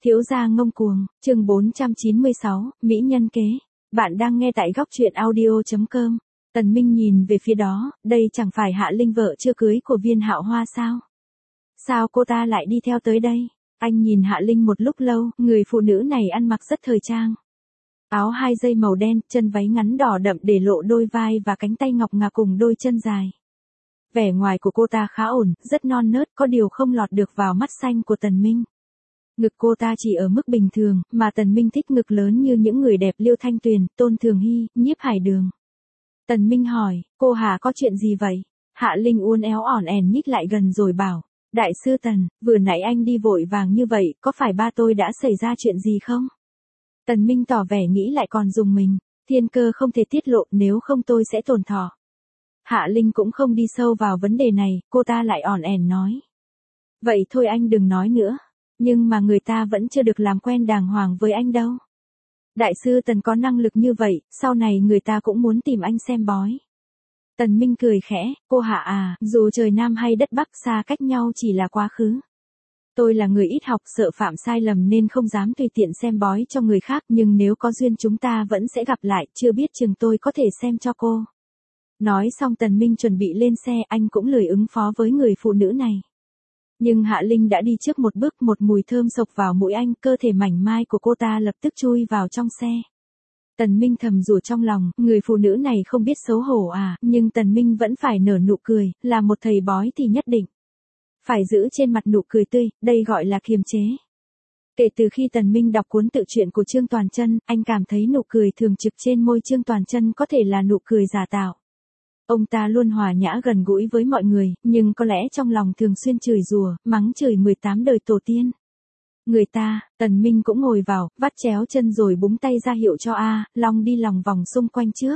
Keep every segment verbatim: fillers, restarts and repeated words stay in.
Thiếu gia ngông cuồng, chương bốn trăm chín mươi sáu, Mỹ nhân kế. Bạn đang nghe tại góc truyện audio.com. Tần Minh nhìn về phía đó, đây chẳng phải Hạ Linh vợ chưa cưới của Viên Hạo Hoa sao? Sao cô ta lại đi theo tới đây? Anh nhìn Hạ Linh một lúc lâu, người phụ nữ này ăn mặc rất thời trang. Áo hai dây màu đen, chân váy ngắn đỏ đậm để lộ đôi vai và cánh tay ngọc ngà cùng đôi chân dài. Vẻ ngoài của cô ta khá ổn, rất non nớt, có điều không lọt được vào mắt xanh của Tần Minh. Ngực cô ta chỉ ở mức bình thường, mà Tần Minh thích ngực lớn như những người đẹp Liêu Thanh Tuyền, Tôn Thường Hy, Nhiếp Hải Đường. Tần Minh hỏi, cô Hà có chuyện gì vậy? Hạ Linh uốn éo ỏn ẻn nhích lại gần rồi bảo, đại sư Tần, vừa nãy anh đi vội vàng như vậy, có phải ba tôi đã xảy ra chuyện gì không? Tần Minh tỏ vẻ nghĩ lại còn dùng mình, thiên cơ không thể tiết lộ, nếu không tôi sẽ tổn thọ. Hạ Linh cũng không đi sâu vào vấn đề này, cô ta lại ỏn ẻn nói. Vậy thôi anh đừng nói nữa. Nhưng mà người ta vẫn chưa được làm quen đàng hoàng với anh đâu. Đại sư Tần có năng lực như vậy, sau này người ta cũng muốn tìm anh xem bói. Tần Minh cười khẽ, cô Hạ à, dù trời Nam hay đất Bắc xa cách nhau chỉ là quá khứ. Tôi là người ít học sợ phạm sai lầm nên không dám tùy tiện xem bói cho người khác, nhưng nếu có duyên chúng ta vẫn sẽ gặp lại, chưa biết chừng tôi có thể xem cho cô. Nói xong Tần Minh chuẩn bị lên xe, anh cũng lười ứng phó với người phụ nữ này. Nhưng Hạ Linh đã đi trước một bước, một mùi thơm sộc vào mũi anh, cơ thể mảnh mai của cô ta lập tức chui vào trong xe. Tần Minh thầm rủa trong lòng, người phụ nữ này không biết xấu hổ à, nhưng Tần Minh vẫn phải nở nụ cười, là một thầy bói thì nhất định phải giữ trên mặt nụ cười tươi, đây gọi là kiềm chế. Kể từ khi Tần Minh đọc cuốn tự truyện của Trương Toàn Chân, anh cảm thấy nụ cười thường trực trên môi Trương Toàn Chân có thể là nụ cười giả tạo. Ông ta luôn hòa nhã gần gũi với mọi người, nhưng có lẽ trong lòng thường xuyên chửi rủa, mắng chửi mười tám đời tổ tiên. Người ta, Tần Minh cũng ngồi vào, vắt chéo chân rồi búng tay ra hiệu cho A, Long đi lòng vòng xung quanh trước.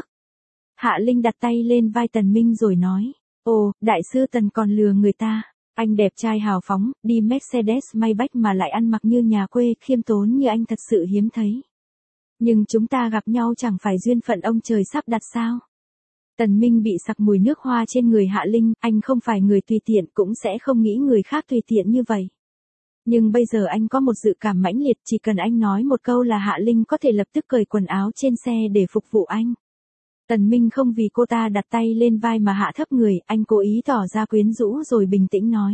Hạ Linh đặt tay lên vai Tần Minh rồi nói, ồ, đại sư Tần còn lừa người ta. Anh đẹp trai hào phóng, đi Mercedes Maybach mà lại ăn mặc như nhà quê, khiêm tốn như anh thật sự hiếm thấy. Nhưng chúng ta gặp nhau chẳng phải duyên phận ông trời sắp đặt sao? Tần Minh bị sặc mùi nước hoa trên người Hạ Linh, anh không phải người tùy tiện, cũng sẽ không nghĩ người khác tùy tiện như vậy. Nhưng bây giờ anh có một dự cảm mãnh liệt, chỉ cần anh nói một câu là Hạ Linh có thể lập tức cởi quần áo trên xe để phục vụ anh. Tần Minh không vì cô ta đặt tay lên vai mà hạ thấp người, anh cố ý tỏ ra quyến rũ rồi bình tĩnh nói.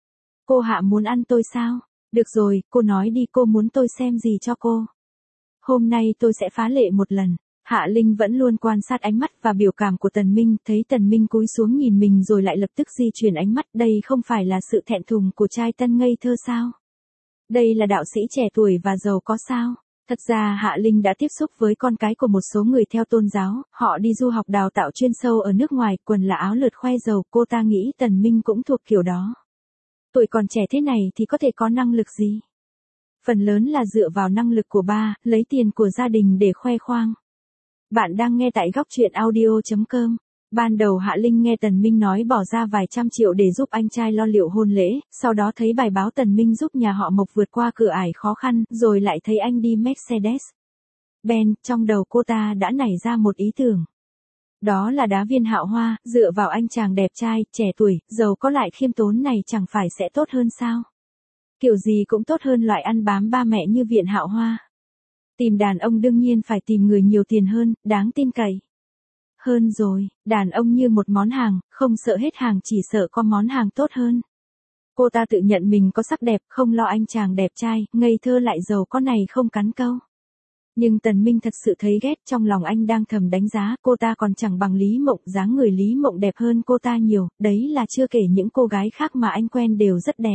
Cô Hạ muốn ăn tôi sao? Được rồi, cô nói đi, cô muốn tôi xem gì cho cô? Hôm nay tôi sẽ phá lệ một lần. Hạ Linh vẫn luôn quan sát ánh mắt và biểu cảm của Tần Minh, thấy Tần Minh cúi xuống nhìn mình rồi lại lập tức di chuyển ánh mắt, đây không phải là sự thẹn thùng của trai tân ngây thơ sao? Đây là đạo sĩ trẻ tuổi và giàu có sao? Thật ra Hạ Linh đã tiếp xúc với con cái của một số người theo tôn giáo, họ đi du học đào tạo chuyên sâu ở nước ngoài, quần là áo lượt khoe giàu, cô ta nghĩ Tần Minh cũng thuộc kiểu đó. Tuổi còn trẻ thế này thì có thể có năng lực gì? Phần lớn là dựa vào năng lực của ba, lấy tiền của gia đình để khoe khoang. Bạn đang nghe tại góc truyện audio.com. Ban đầu Hạ Linh nghe Tần Minh nói bỏ ra vài trăm triệu để giúp anh trai lo liệu hôn lễ, sau đó thấy bài báo Tần Minh giúp nhà họ Mộc vượt qua cửa ải khó khăn, rồi lại thấy anh đi Mercedes Benz, trong đầu cô ta đã nảy ra một ý tưởng. Đó là đá Viên Hạo Hoa, dựa vào anh chàng đẹp trai, trẻ tuổi, giàu có lại khiêm tốn này chẳng phải sẽ tốt hơn sao? Kiểu gì cũng tốt hơn loại ăn bám ba mẹ như Viện Hạo Hoa. Tìm đàn ông đương nhiên phải tìm người nhiều tiền hơn, đáng tin cậy hơn rồi, đàn ông như một món hàng, không sợ hết hàng chỉ sợ có món hàng tốt hơn. Cô ta tự nhận mình có sắc đẹp, không lo anh chàng đẹp trai, ngây thơ lại giàu có này không cắn câu. Nhưng Tần Minh thật sự thấy ghét, trong lòng anh đang thầm đánh giá, cô ta còn chẳng bằng Lý Mộng, dáng người Lý Mộng đẹp hơn cô ta nhiều, đấy là chưa kể những cô gái khác mà anh quen đều rất đẹp.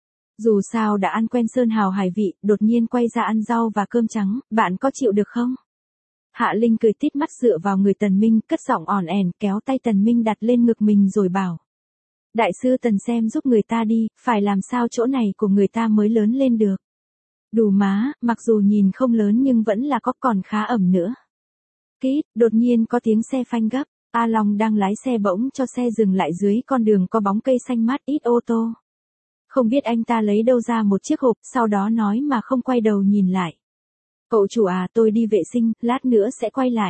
Dù sao đã ăn quen sơn hào hải vị, đột nhiên quay ra ăn rau và cơm trắng, bạn có chịu được không? Hạ Linh cười tít mắt dựa vào người Tần Minh, cất giọng ỏn ẻn, kéo tay Tần Minh đặt lên ngực mình rồi bảo. Đại sư Tần xem giúp người ta đi, phải làm sao chỗ này của người ta mới lớn lên được. Đủ má, mặc dù nhìn không lớn nhưng vẫn là có, còn khá ẩm nữa. Kít, đột nhiên có tiếng xe phanh gấp, A Long đang lái xe bỗng cho xe dừng lại dưới con đường có bóng cây xanh mát, ít ô tô. Không biết anh ta lấy đâu ra một chiếc hộp, sau đó nói mà không quay đầu nhìn lại. Cậu chủ à, tôi đi vệ sinh, lát nữa sẽ quay lại.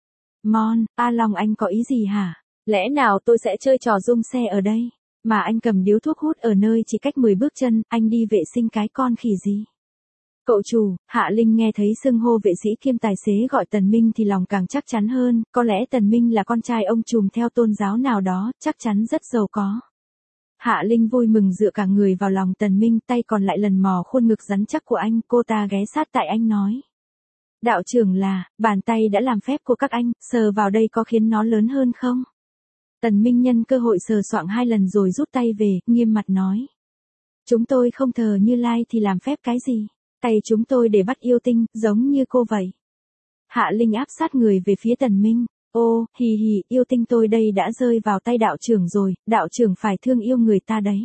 Mon, A Long anh có ý gì hả? Lẽ nào tôi sẽ chơi trò rung xe ở đây? Mà anh cầm điếu thuốc hút ở nơi chỉ cách mười bước chân, anh đi vệ sinh cái con khỉ gì? Cậu chủ, Hạ Linh nghe thấy xưng hô vệ sĩ kiêm tài xế gọi Tần Minh thì lòng càng chắc chắn hơn, có lẽ Tần Minh là con trai ông trùm theo tôn giáo nào đó, chắc chắn rất giàu có. Hạ Linh vui mừng dựa cả người vào lòng Tần Minh, tay còn lại lần mò khuôn ngực rắn chắc của anh, cô ta ghé sát tại anh nói. Đạo trưởng là, bàn tay đã làm phép của các anh, sờ vào đây có khiến nó lớn hơn không? Tần Minh nhân cơ hội sờ soạng hai lần rồi rút tay về, nghiêm mặt nói. Chúng tôi không thờ Như Lai thì làm phép cái gì? Tay chúng tôi để bắt yêu tinh, giống như cô vậy. Hạ Linh áp sát người về phía Tần Minh. Ô, hì hì, yêu tinh tôi đây đã rơi vào tay đạo trưởng rồi, đạo trưởng phải thương yêu người ta đấy.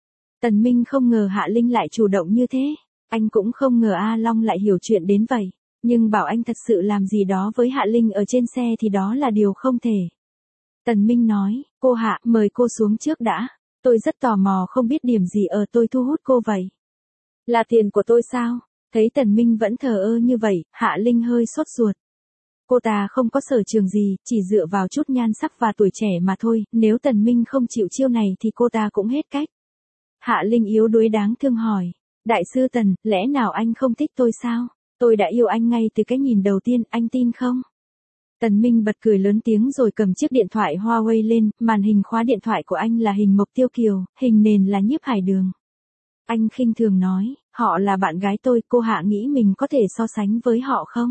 Tần Minh không ngờ Hạ Linh lại chủ động như thế. Anh cũng không ngờ A Long lại hiểu chuyện đến vậy. Nhưng bảo anh thật sự làm gì đó với Hạ Linh ở trên xe thì đó là điều không thể. Tần Minh nói, cô Hạ, mời cô xuống trước đã. Tôi rất tò mò không biết điểm gì ở tôi thu hút cô vậy. Là tiền của tôi sao? Thấy Tần Minh vẫn thờ ơ như vậy, Hạ Linh hơi sốt ruột. Cô ta không có sở trường gì, chỉ dựa vào chút nhan sắc và tuổi trẻ mà thôi, nếu Tần Minh không chịu chiêu này thì cô ta cũng hết cách. Hạ Linh yếu đuối đáng thương hỏi, Đại sư Tần, lẽ nào anh không thích tôi sao? Tôi đã yêu anh ngay từ cái nhìn đầu tiên, anh tin không? Tần Minh bật cười lớn tiếng rồi cầm chiếc điện thoại Huawei lên, màn hình khóa điện thoại của anh là hình Mộc Tiêu Kiều, hình nền là Nhiếp Hải Đường. Anh khinh thường nói, họ là bạn gái tôi, cô Hạ nghĩ mình có thể so sánh với họ không?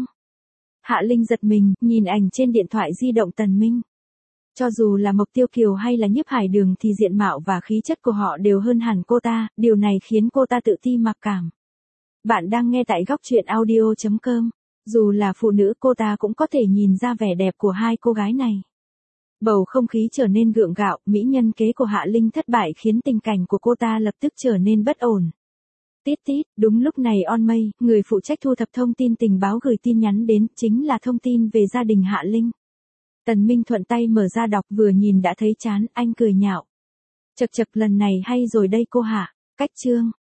Hạ Linh giật mình, nhìn ảnh trên điện thoại di động Tần Minh. Cho dù là Mộc Tiêu Kiều hay là Nhiếp Hải Đường thì diện mạo và khí chất của họ đều hơn hẳn cô ta, điều này khiến cô ta tự ti mặc cảm. Bạn đang nghe tại góc truyện audio chấm com. Dù là phụ nữ cô ta cũng có thể nhìn ra vẻ đẹp của hai cô gái này. Bầu không khí trở nên gượng gạo, mỹ nhân kế của Hạ Linh thất bại khiến tình cảnh của cô ta lập tức trở nên bất ổn. Tít tít, đúng lúc này On Mây, người phụ trách thu thập thông tin tình báo gửi tin nhắn đến, chính là thông tin về gia đình Hạ Linh. Tần Minh thuận tay mở ra đọc, vừa nhìn đã thấy chán, anh cười nhạo. Chậc chậc, lần này hay rồi đây cô Hạ, cách chương.